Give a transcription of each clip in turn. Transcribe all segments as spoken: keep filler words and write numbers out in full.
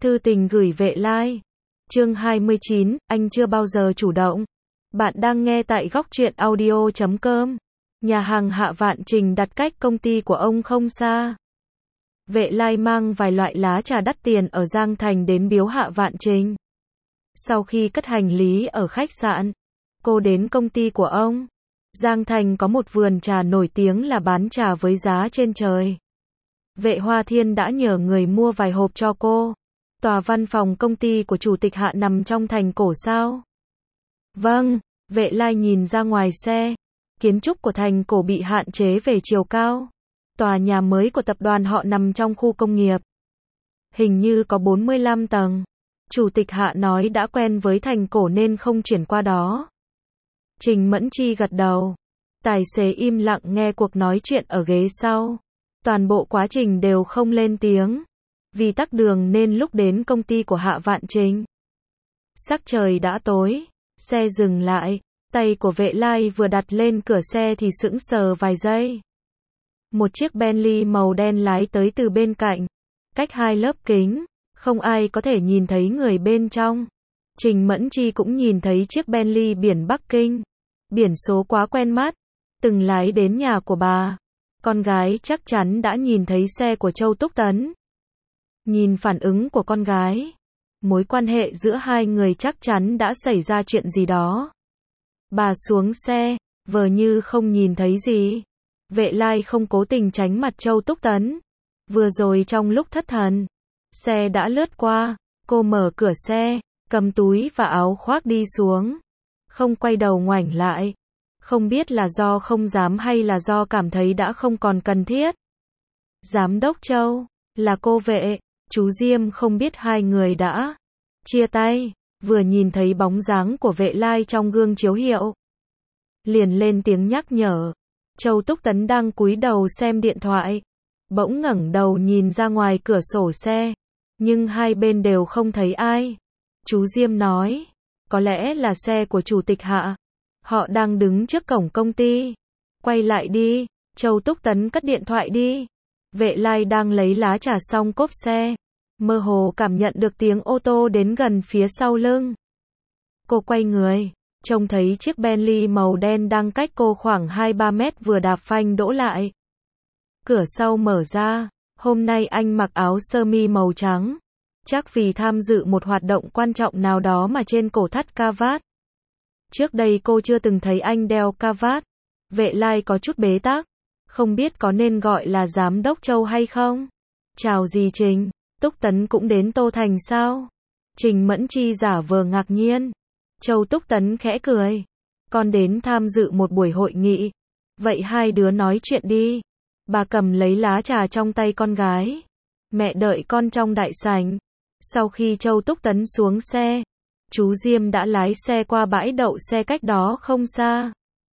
Thư tình gửi Vệ Lai. Chương hai mươi chín, anh chưa bao giờ chủ động. Bạn đang nghe tại góc truyện audio chấm com. Nhà hàng Hạ Vạn Trình đặt cách công ty của ông không xa. Vệ Lai mang vài loại lá trà đắt tiền ở Giang Thành đến biếu Hạ Vạn Trình. Sau khi cất hành lý ở khách sạn, cô đến công ty của ông. Giang Thành có một vườn trà nổi tiếng là bán trà với giá trên trời. Vệ Hoa Thiên đã nhờ người mua vài hộp cho cô. Tòa văn phòng công ty của chủ tịch Hạ nằm trong thành cổ sao? Vâng, Vệ Lai nhìn ra ngoài xe. Kiến trúc của thành cổ bị hạn chế về chiều cao. Tòa nhà mới của tập đoàn họ nằm trong khu công nghiệp. Hình như có bốn mươi lăm tầng. Chủ tịch Hạ nói đã quen với thành cổ nên không chuyển qua đó. Trình Mẫn Chi gật đầu. Tài xế im lặng nghe cuộc nói chuyện ở ghế sau. Toàn bộ quá trình đều không lên tiếng. Vì tắc đường nên lúc đến công ty của Hạ Vạn Trình, sắc trời đã tối. Xe dừng lại. Tay của Vệ Lai vừa đặt lên cửa xe thì sững sờ vài giây. Một chiếc Bentley màu đen lái tới từ bên cạnh. Cách hai lớp kính, không ai có thể nhìn thấy người bên trong. Trình Mẫn Chi cũng nhìn thấy chiếc Bentley biển Bắc Kinh. Biển số quá quen mắt. Từng lái đến nhà của bà. Con gái chắc chắn đã nhìn thấy xe của Châu Túc Tấn. Nhìn phản ứng của con gái, mối quan hệ giữa hai người chắc chắn đã xảy ra chuyện gì đó. Bà xuống xe, vờ như không nhìn thấy gì. Vệ Lai không cố tình tránh mặt Châu Túc Tấn. Vừa rồi trong lúc thất thần, xe đã lướt qua, cô mở cửa xe, cầm túi và áo khoác đi xuống. Không quay đầu ngoảnh lại. Không biết là do không dám hay là do cảm thấy đã không còn cần thiết. Giám đốc Châu, là cô Vệ. Chú Diêm không biết hai người đã chia tay, vừa nhìn thấy bóng dáng của Vệ Lai trong gương chiếu hiệu. Liền lên tiếng nhắc nhở. Châu Túc Tấn đang cúi đầu xem điện thoại. Bỗng ngẩng đầu nhìn ra ngoài cửa sổ xe. Nhưng hai bên đều không thấy ai. Chú Diêm nói, có lẽ là xe của chủ tịch Hạ. Họ đang đứng trước cổng công ty. Quay lại đi. Châu Túc Tấn cất điện thoại đi. Vệ Lai đang lấy lá trà xong cốp xe. Mơ hồ cảm nhận được tiếng ô tô đến gần phía sau lưng. Cô quay người, trông thấy chiếc Bentley màu đen đang cách cô khoảng hai ba mét vừa đạp phanh đỗ lại. Cửa sau mở ra, hôm nay anh mặc áo sơ mi màu trắng. Chắc vì tham dự một hoạt động quan trọng nào đó mà trên cổ thắt cravat. Trước đây cô chưa từng thấy anh đeo cravat. Vệ Lai có chút bế tắc. Không biết có nên gọi là giám đốc Châu hay không? Chào gì Trình? Túc Tấn cũng đến Tô Thành sao? Trình Mẫn Chi giả vờ ngạc nhiên. Châu Túc Tấn khẽ cười. Con đến tham dự một buổi hội nghị. Vậy hai đứa nói chuyện đi. Bà cầm lấy lá trà trong tay con gái. Mẹ đợi con trong đại sảnh. Sau khi Châu Túc Tấn xuống xe, chú Diêm đã lái xe qua bãi đậu xe cách đó không xa.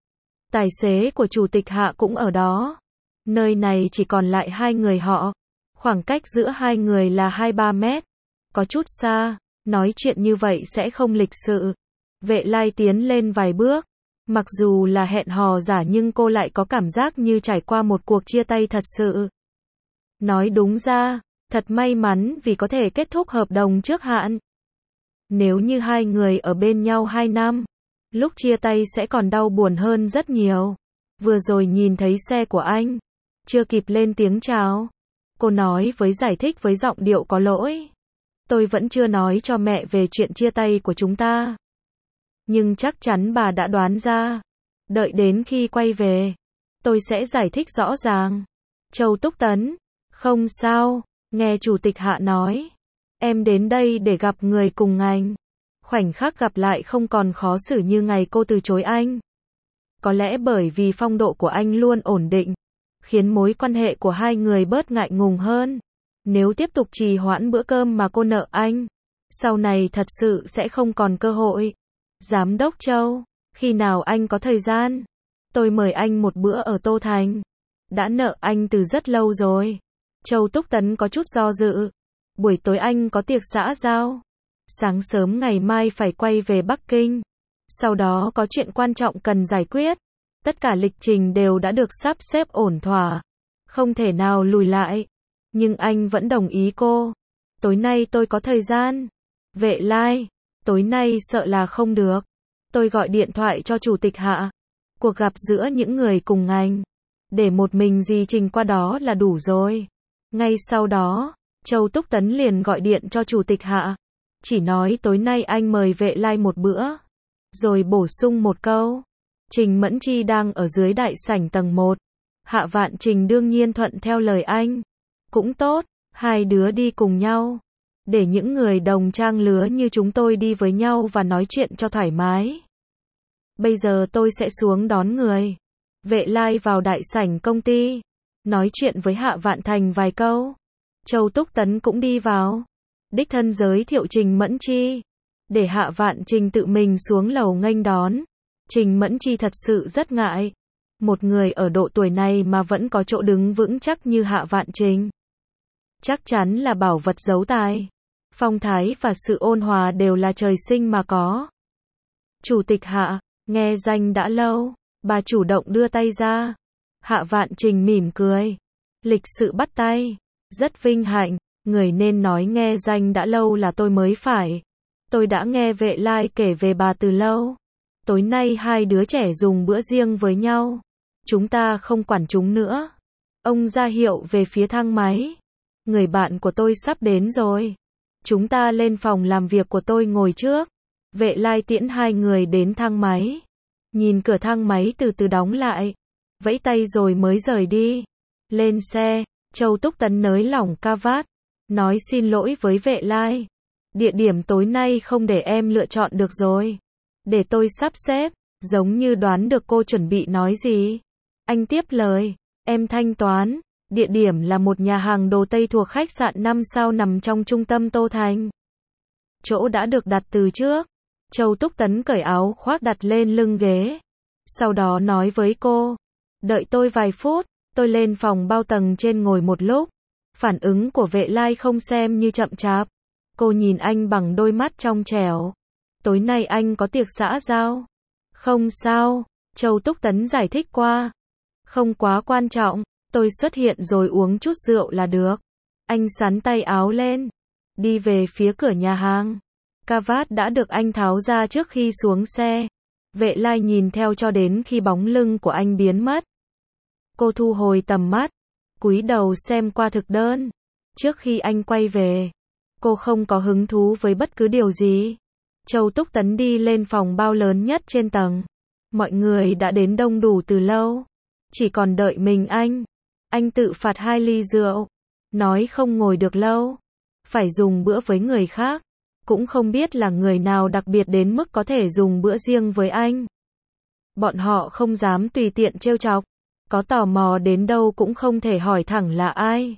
Tài xế của chủ tịch Hạ cũng ở đó. Nơi này chỉ còn lại hai người họ. Khoảng cách giữa hai người là hai ba mét. Có chút xa, nói chuyện như vậy sẽ không lịch sự. Vệ Lai tiến lên vài bước. Mặc dù là hẹn hò giả nhưng cô lại có cảm giác như trải qua một cuộc chia tay thật sự. Nói đúng ra, thật may mắn vì có thể kết thúc hợp đồng trước hạn. Nếu như hai người ở bên nhau hai năm, lúc chia tay sẽ còn đau buồn hơn rất nhiều. Vừa rồi nhìn thấy xe của anh, chưa kịp lên tiếng chào. Cô nói với giải thích với giọng điệu có lỗi. Tôi vẫn chưa nói cho mẹ về chuyện chia tay của chúng ta. Nhưng chắc chắn bà đã đoán ra. Đợi đến khi quay về, tôi sẽ giải thích rõ ràng. Châu Túc Tấn, không sao, nghe chủ tịch Hạ nói. Em đến đây để gặp người cùng ngành. Khoảnh khắc gặp lại không còn khó xử như ngày cô từ chối anh. Có lẽ bởi vì phong độ của anh luôn ổn định, khiến mối quan hệ của hai người bớt ngại ngùng hơn. Nếu tiếp tục trì hoãn bữa cơm mà cô nợ anh, sau này thật sự sẽ không còn cơ hội. Giám đốc Châu, khi nào anh có thời gian, tôi mời anh một bữa ở Tô Thành. Đã nợ anh từ rất lâu rồi. Châu Túc Tấn có chút do dự. Buổi tối anh có tiệc xã giao. Sáng sớm ngày mai phải quay về Bắc Kinh. Sau đó có chuyện quan trọng cần giải quyết. Tất cả lịch trình đều đã được sắp xếp ổn thỏa. Không thể nào lùi lại. Nhưng anh vẫn đồng ý cô. tối nay tôi có thời gian. Vệ Lai, tối nay sợ là không được. Tôi gọi điện thoại cho chủ tịch Hạ. Cuộc gặp giữa những người cùng ngành. Để một mình dì Trình qua đó là đủ rồi. Ngay sau đó, Châu Túc Tấn liền gọi điện cho chủ tịch Hạ. Chỉ nói tối nay anh mời Vệ Lai một bữa. Rồi bổ sung một câu. Trình Mẫn Chi đang ở dưới đại sảnh tầng một. Hạ Vạn Trình đương nhiên thuận theo lời anh. Cũng tốt, hai đứa đi cùng nhau. Để những người đồng trang lứa như chúng tôi đi với nhau và nói chuyện cho thoải mái. Bây giờ tôi sẽ xuống đón người. Vệ Lai vào đại sảnh công ty. Nói chuyện với Hạ Vạn Thành vài câu. Châu Túc Tấn cũng đi vào. Đích thân giới thiệu Trình Mẫn Chi. Để Hạ Vạn Trình tự mình xuống lầu nghênh đón. Trình Mẫn Chi thật sự rất ngại. Một người ở độ tuổi này mà vẫn có chỗ đứng vững chắc như Hạ Vạn Trình. Chắc chắn là bảo vật giấu tài. Phong thái và sự ôn hòa đều là trời sinh mà có. Chủ tịch Hạ, nghe danh đã lâu. Bà chủ động đưa tay ra. Hạ Vạn Trình mỉm cười. Lịch sự bắt tay. Rất vinh hạnh. Người nên nói nghe danh đã lâu là tôi mới phải. Tôi đã nghe Vệ Lai kể về bà từ lâu. Tối nay hai đứa trẻ dùng bữa riêng với nhau. Chúng ta không quản chúng nữa. Ông ra hiệu về phía thang máy. Người bạn của tôi sắp đến rồi. Chúng ta lên phòng làm việc của tôi ngồi trước. Vệ Lai tiễn hai người đến thang máy. Nhìn cửa thang máy từ từ đóng lại. Vẫy tay rồi mới rời đi. Lên xe, Châu Túc Tấn nới lỏng ca vát. Nói xin lỗi với Vệ Lai. Địa điểm tối nay không để em lựa chọn được rồi. Để tôi sắp xếp. Giống như đoán được cô chuẩn bị nói gì. Anh tiếp lời. Em thanh toán. Địa điểm là một nhà hàng đồ Tây thuộc khách sạn năm sao nằm trong trung tâm Tô Thành. Chỗ đã được đặt từ trước. Châu Túc Tấn cởi áo khoác đặt lên lưng ghế. Sau đó nói với cô. Đợi tôi vài phút. Tôi lên phòng bao tầng trên ngồi một lúc. Phản ứng của Vệ Lai không xem như chậm chạp. Cô nhìn anh bằng đôi mắt trong trẻo. Tối nay anh có tiệc xã giao. Không sao. Châu Túc Tấn giải thích qua. Không quá quan trọng. Tôi xuất hiện rồi uống chút rượu là được. Anh xắn tay áo lên. Đi về phía cửa nhà hàng. Cà vạt đã được anh tháo ra trước khi xuống xe. Vệ Lai nhìn theo cho đến khi bóng lưng của anh biến mất. Cô thu hồi tầm mắt. Cúi đầu xem qua thực đơn. Trước khi anh quay về. Cô không có hứng thú với bất cứ điều gì. Châu Túc Tấn đi lên phòng bao lớn nhất trên tầng. Mọi người đã đến đông đủ từ lâu. Chỉ còn đợi mình anh. Anh tự phạt hai ly rượu. Nói không ngồi được lâu. Phải dùng bữa với người khác. Cũng không biết là người nào đặc biệt đến mức có thể dùng bữa riêng với anh. Bọn họ không dám tùy tiện trêu chọc. Có tò mò đến đâu cũng không thể hỏi thẳng là ai.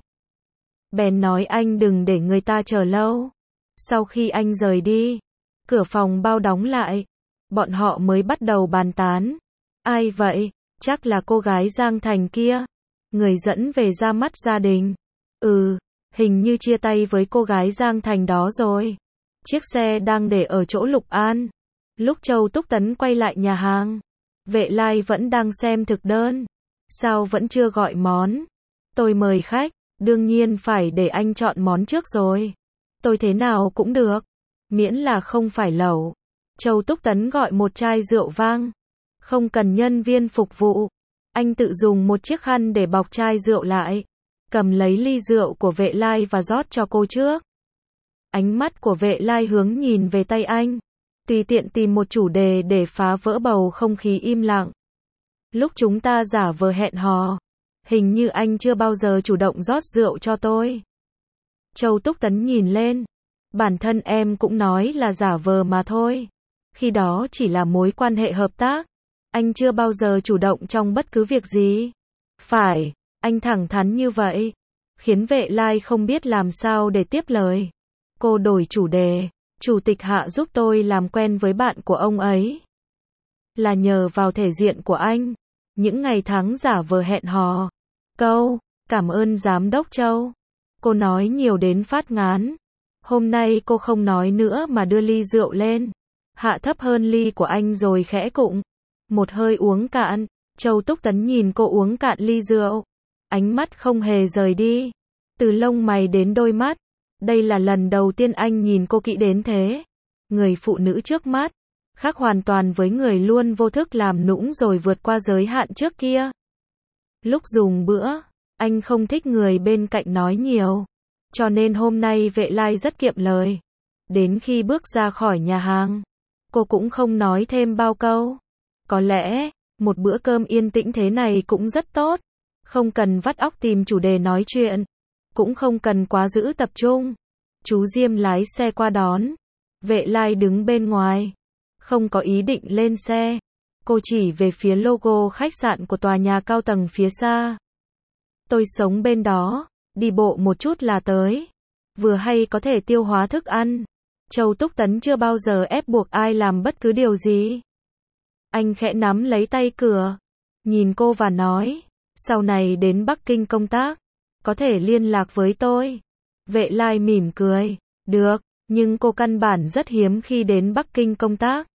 Bèn nói anh đừng để người ta chờ lâu. Sau khi anh rời đi, cửa phòng bao đóng lại. Bọn họ mới bắt đầu bàn tán. Ai vậy? Chắc là cô gái Giang Thành kia. Người dẫn về ra mắt gia đình. Ừ, hình như chia tay với cô gái Giang Thành đó rồi. Chiếc xe đang để ở chỗ Lục An. Lúc Châu Túc Tấn quay lại nhà hàng, Vệ Lai vẫn đang xem thực đơn. Sao vẫn chưa gọi món? Tôi mời khách, đương nhiên phải để anh chọn món trước rồi. Tôi thế nào cũng được, miễn là không phải lẩu. Châu Túc Tấn gọi một chai rượu vang. Không cần nhân viên phục vụ. Anh tự dùng một chiếc khăn để bọc chai rượu lại. Cầm lấy ly rượu của Vệ Lai và rót cho cô trước. Ánh mắt của Vệ Lai hướng nhìn về tay anh. Tùy tiện tìm một chủ đề để phá vỡ bầu không khí im lặng. Lúc chúng ta giả vờ hẹn hò, hình như anh chưa bao giờ chủ động rót rượu cho tôi. Châu Túc Tấn nhìn lên. Bản thân em cũng nói là giả vờ mà thôi. Khi đó chỉ là mối quan hệ hợp tác. Anh chưa bao giờ chủ động trong bất cứ việc gì. Phải, anh thẳng thắn như vậy. Khiến Vệ Lai không biết làm sao để tiếp lời. Cô đổi chủ đề. Chủ tịch Hạ giúp tôi làm quen với bạn của ông ấy. Là nhờ vào thể diện của anh. Những ngày tháng giả vờ hẹn hò. Câu, cảm ơn Giám đốc Châu. Cô nói nhiều đến phát ngán. Hôm nay cô không nói nữa mà đưa ly rượu lên. Hạ thấp hơn ly của anh rồi khẽ cụng. Một hơi uống cạn. Châu Túc Tấn nhìn cô uống cạn ly rượu. Ánh mắt không hề rời đi. Từ lông mày đến đôi mắt. Đây là lần đầu tiên anh nhìn cô kỹ đến thế. Người phụ nữ trước mắt, khác hoàn toàn với người luôn vô thức làm nũng rồi vượt qua giới hạn trước kia. Lúc dùng bữa, anh không thích người bên cạnh nói nhiều. Cho nên hôm nay Vệ Lai rất kiệm lời. Đến khi bước ra khỏi nhà hàng, cô cũng không nói thêm bao câu. Có lẽ, một bữa cơm yên tĩnh thế này cũng rất tốt. Không cần vắt óc tìm chủ đề nói chuyện. Cũng không cần quá giữ tập trung. Chú Diêm lái xe qua đón. Vệ Lai đứng bên ngoài. Không có ý định lên xe. Cô chỉ về phía logo khách sạn của tòa nhà cao tầng phía xa. Tôi sống bên đó. Đi bộ một chút là tới. Vừa hay có thể tiêu hóa thức ăn. Châu Túc Tấn chưa bao giờ ép buộc ai làm bất cứ điều gì. Anh khẽ nắm lấy tay cửa. Nhìn cô và nói. Sau này đến Bắc Kinh công tác. Có thể liên lạc với tôi. Vệ Lai mỉm cười. Được, nhưng cô căn bản rất hiếm khi đến Bắc Kinh công tác.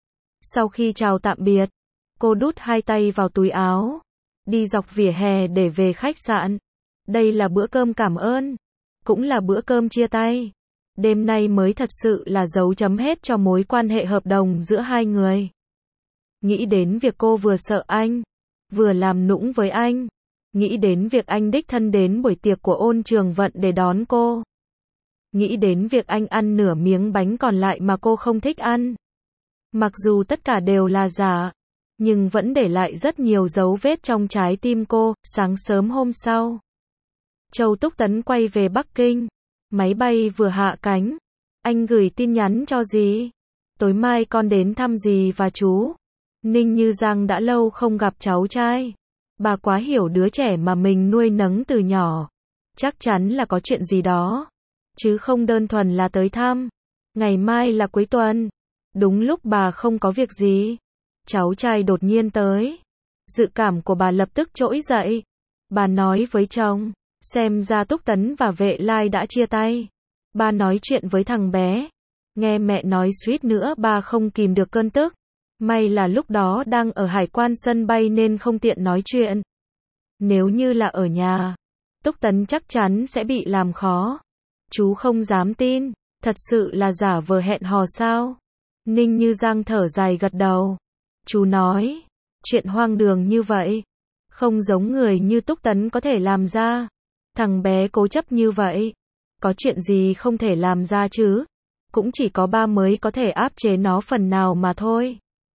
Sau khi chào tạm biệt, cô đút hai tay vào túi áo. Đi dọc vỉa hè để về khách sạn. Đây là bữa cơm cảm ơn. Cũng là bữa cơm chia tay. Đêm nay mới thật sự là dấu chấm hết cho mối quan hệ hợp đồng giữa hai người. Nghĩ đến việc cô vừa sợ anh, vừa làm nũng với anh. Nghĩ đến việc anh đích thân đến buổi tiệc của Ôn Trường Vận để đón cô. Nghĩ đến việc anh ăn nửa miếng bánh còn lại mà cô không thích ăn. Mặc dù tất cả đều là giả, nhưng vẫn để lại rất nhiều dấu vết trong trái tim cô. Sáng sớm hôm sau, Châu Túc Tấn quay về Bắc Kinh. Máy bay vừa hạ cánh. Anh gửi tin nhắn cho dì. Tối mai con đến thăm dì và chú. Ninh Như Giang đã lâu không gặp cháu trai. Bà quá hiểu đứa trẻ mà mình nuôi nấng từ nhỏ. Chắc chắn là có chuyện gì đó. Chứ không đơn thuần là tới thăm. Ngày mai là cuối tuần. Đúng lúc bà không có việc gì. Cháu trai đột nhiên tới. Dự cảm của bà lập tức trỗi dậy. Bà nói với chồng. Xem ra Túc Tấn và Vệ Lai đã chia tay. Ba nói chuyện với thằng bé. Nghe mẹ nói suýt nữa bà không kìm được cơn tức. May là lúc đó đang ở hải quan sân bay nên không tiện nói chuyện. Nếu như là ở nhà, Túc Tấn chắc chắn sẽ bị làm khó. Chú không dám tin. Thật sự là giả vờ hẹn hò sao? Ninh Như Giang thở dài gật đầu. Chú nói. Chuyện hoang đường như vậy. Không giống người như Túc Tấn có thể làm ra. Thằng bé cố chấp như vậy. Có chuyện gì không thể làm ra chứ? Cũng chỉ có ba mới có thể áp chế nó phần nào mà thôi.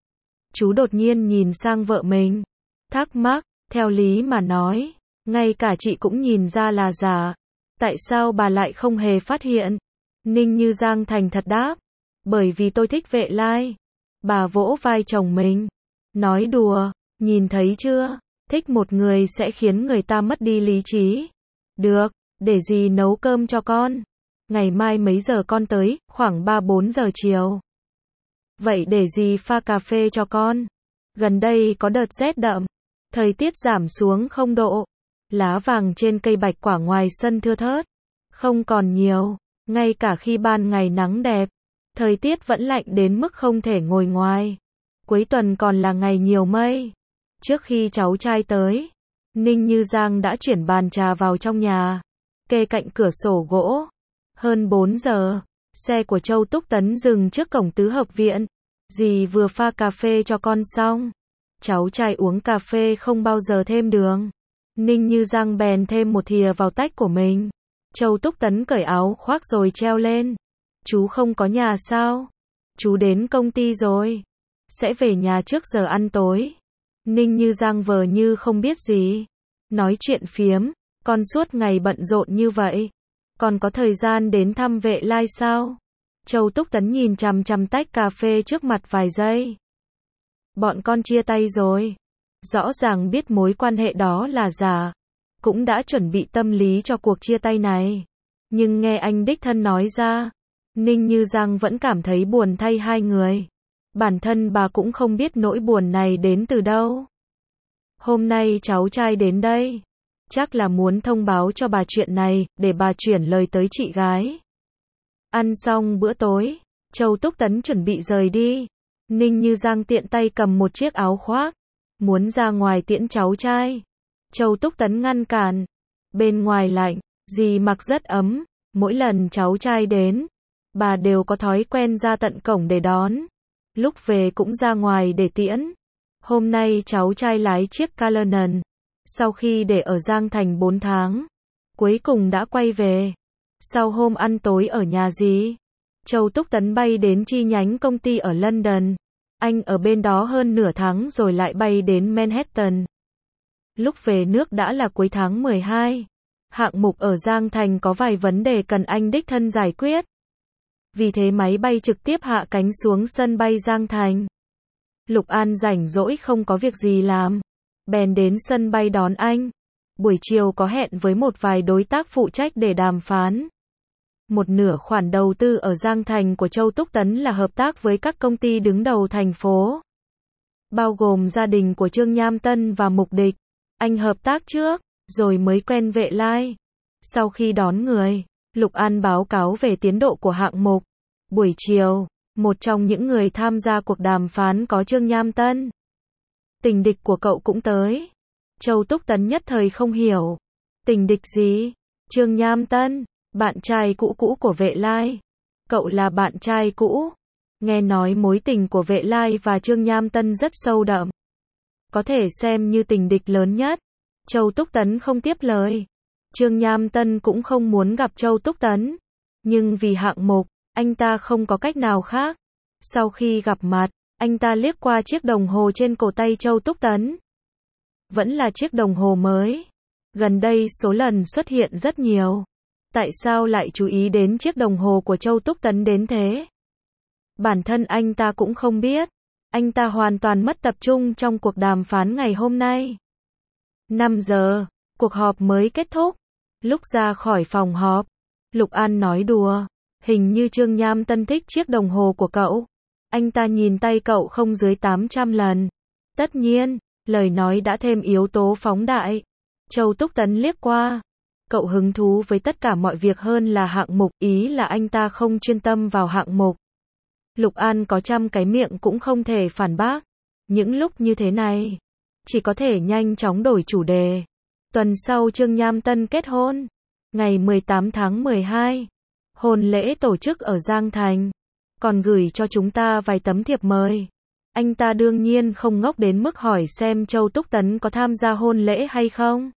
Chú đột nhiên nhìn sang vợ mình. Thắc mắc, theo lý mà nói. Ngay cả chị cũng nhìn ra là giả. Tại sao bà lại không hề phát hiện? Ninh Như Giang thành thật đáp. Bởi vì tôi thích Vệ Lai. Bà vỗ vai chồng mình. Nói đùa, nhìn thấy chưa? Thích một người sẽ khiến người ta mất đi lý trí. Được, để dì nấu cơm cho con. Ngày mai mấy giờ con tới? Khoảng ba bốn giờ chiều. Vậy để dì pha cà phê cho con. Gần đây có đợt rét đậm. Thời tiết giảm xuống không độ. Lá vàng trên cây bạch quả ngoài sân thưa thớt. Không còn nhiều. Ngay cả khi ban ngày nắng đẹp, thời tiết vẫn lạnh đến mức không thể ngồi ngoài. Cuối tuần còn là ngày nhiều mây. Trước khi cháu trai tới, Ninh Như Giang đã chuyển bàn trà vào trong nhà, kê cạnh cửa sổ gỗ. Hơn bốn giờ, xe của Châu Túc Tấn dừng trước cổng tứ hợp viện. Dì vừa pha cà phê cho con xong. Cháu trai uống cà phê không bao giờ thêm đường. Ninh Như Giang bèn thêm một thìa vào tách của mình. Châu Túc Tấn cởi áo khoác rồi treo lên. Chú không có nhà sao? Chú đến công ty rồi. Sẽ về nhà trước giờ ăn tối. Ninh Như Giang vờ như không biết gì. Nói chuyện phiếm. Con suốt ngày bận rộn như vậy. Còn có thời gian đến thăm Vệ Lai sao? Châu Túc Tấn nhìn chằm chằm tách cà phê trước mặt vài giây. Bọn con chia tay rồi. Rõ ràng biết mối quan hệ đó là giả. Cũng đã chuẩn bị tâm lý cho cuộc chia tay này. Nhưng nghe anh đích thân nói ra, Ninh Như Giang vẫn cảm thấy buồn thay hai người. Bản thân bà cũng không biết nỗi buồn này đến từ đâu. Hôm nay cháu trai đến đây. Chắc là muốn thông báo cho bà chuyện này, để bà chuyển lời tới chị gái. Ăn xong bữa tối, Châu Túc Tấn chuẩn bị rời đi. Ninh Như Giang tiện tay cầm một chiếc áo khoác. Muốn ra ngoài tiễn cháu trai. Châu Túc Tấn ngăn cản. Bên ngoài lạnh, dì mặc rất ấm. Mỗi lần cháu trai đến, bà đều có thói quen ra tận cổng để đón. Lúc về cũng ra ngoài để tiễn. Hôm nay cháu trai lái chiếc Cullinan, sau khi để ở Giang Thành bốn tháng, cuối cùng đã quay về. Sau hôm ăn tối ở nhà dì, Châu Túc Tấn bay đến chi nhánh công ty ở London. Anh ở bên đó hơn nửa tháng rồi lại bay đến Manhattan. Lúc về nước đã là cuối tháng mười hai. Hạng mục ở Giang Thành có vài vấn đề cần anh đích thân giải quyết. Vì thế máy bay trực tiếp hạ cánh xuống sân bay Giang Thành. Lục An rảnh rỗi không có việc gì làm, bèn đến sân bay đón anh. Buổi chiều có hẹn với một vài đối tác phụ trách để đàm phán. Một nửa khoản đầu tư ở Giang Thành của Châu Túc Tấn là hợp tác với các công ty đứng đầu thành phố, bao gồm gia đình của Trương Nham Tân và Mục Địch. Anh hợp tác trước, rồi mới quen Vệ Lai. Sau khi đón người, Lục An báo cáo về tiến độ của hạng mục. Buổi chiều, một trong những người tham gia cuộc đàm phán có Trương Nham Tân. Tình địch của cậu cũng tới. Châu Túc Tấn nhất thời không hiểu. Tình địch gì? Trương Nham Tân, bạn trai cũ cũ của Vệ Lai. Cậu là bạn trai cũ. Nghe nói mối tình của Vệ Lai và Trương Nham Tân rất sâu đậm, có thể xem như tình địch lớn nhất. Châu Túc Tấn không tiếp lời. Trương Nham Tân cũng không muốn gặp Châu Túc Tấn, nhưng vì hạng mục, anh ta không có cách nào khác. Sau khi gặp mặt, anh ta liếc qua chiếc đồng hồ trên cổ tay Châu Túc Tấn. Vẫn là chiếc đồng hồ mới. Gần đây số lần xuất hiện rất nhiều. Tại sao lại chú ý đến chiếc đồng hồ của Châu Túc Tấn đến thế? Bản thân anh ta cũng không biết. Anh ta hoàn toàn mất tập trung trong cuộc đàm phán ngày hôm nay. năm giờ, cuộc họp mới kết thúc. Lúc ra khỏi phòng họp, Lục An nói đùa, hình như Trương Nham Tân thích chiếc đồng hồ của cậu. Anh ta nhìn tay cậu không dưới tám trăm lần. Tất nhiên, lời nói đã thêm yếu tố phóng đại. Châu Túc Tấn liếc qua. Cậu hứng thú với tất cả mọi việc hơn là hạng mục, ý là anh ta không chuyên tâm vào hạng mục. Lục An có trăm cái miệng cũng không thể phản bác. Những lúc như thế này, chỉ có thể nhanh chóng đổi chủ đề. Tuần sau Trương Nham Tân kết hôn. Ngày mười tám tháng mười hai. Hôn lễ tổ chức ở Giang Thành. Còn gửi cho chúng ta vài tấm thiệp mời. Anh ta đương nhiên không ngốc đến mức hỏi xem Châu Túc Tấn có tham gia hôn lễ hay không.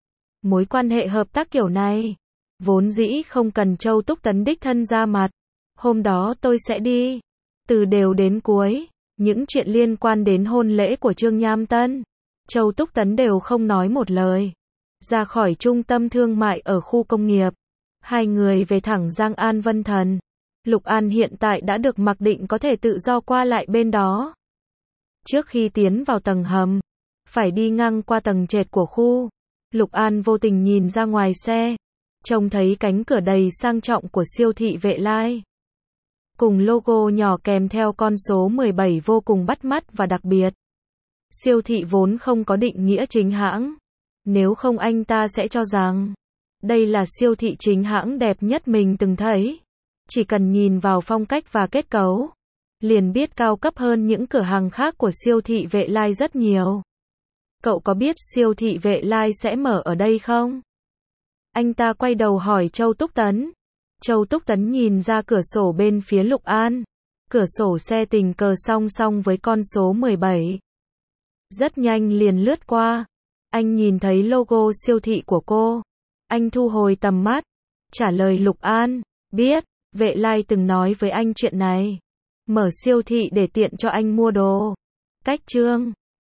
Mối quan hệ hợp tác kiểu này, vốn dĩ không cần Châu Túc Tấn đích thân ra mặt. Hôm đó tôi sẽ đi. Từ đều đến cuối, những chuyện liên quan đến hôn lễ của Trương Nham Tân, Châu Túc Tấn đều không nói một lời. Ra khỏi trung tâm thương mại ở khu công nghiệp, hai người về thẳng Giang An Vân Thần. Lục An hiện tại đã được mặc định có thể tự do qua lại bên đó. Trước khi tiến vào tầng hầm, phải đi ngang qua tầng trệt của khu. Lục An vô tình nhìn ra ngoài xe, trông thấy cánh cửa đầy sang trọng của siêu thị Vệ Lai. Cùng logo nhỏ kèm theo con số mười bảy vô cùng bắt mắt và đặc biệt. Siêu thị vốn không có định nghĩa chính hãng. Nếu không anh ta sẽ cho rằng đây là siêu thị chính hãng đẹp nhất mình từng thấy. Chỉ cần nhìn vào phong cách và kết cấu, liền biết cao cấp hơn những cửa hàng khác của siêu thị Vệ Lai rất nhiều. Cậu có biết siêu thị Vệ Lai sẽ mở ở đây không? Anh ta quay đầu hỏi Châu Túc Tấn. Châu Túc Tấn nhìn ra cửa sổ bên phía Lục An. Cửa sổ xe tình cờ song song với con số mười bảy. Rất nhanh liền lướt qua. Anh nhìn thấy logo siêu thị của cô. Anh thu hồi tầm mắt, trả lời Lục An, biết, Vệ Lai từng nói với anh chuyện này. Mở siêu thị để tiện cho anh mua đồ. Cách Trương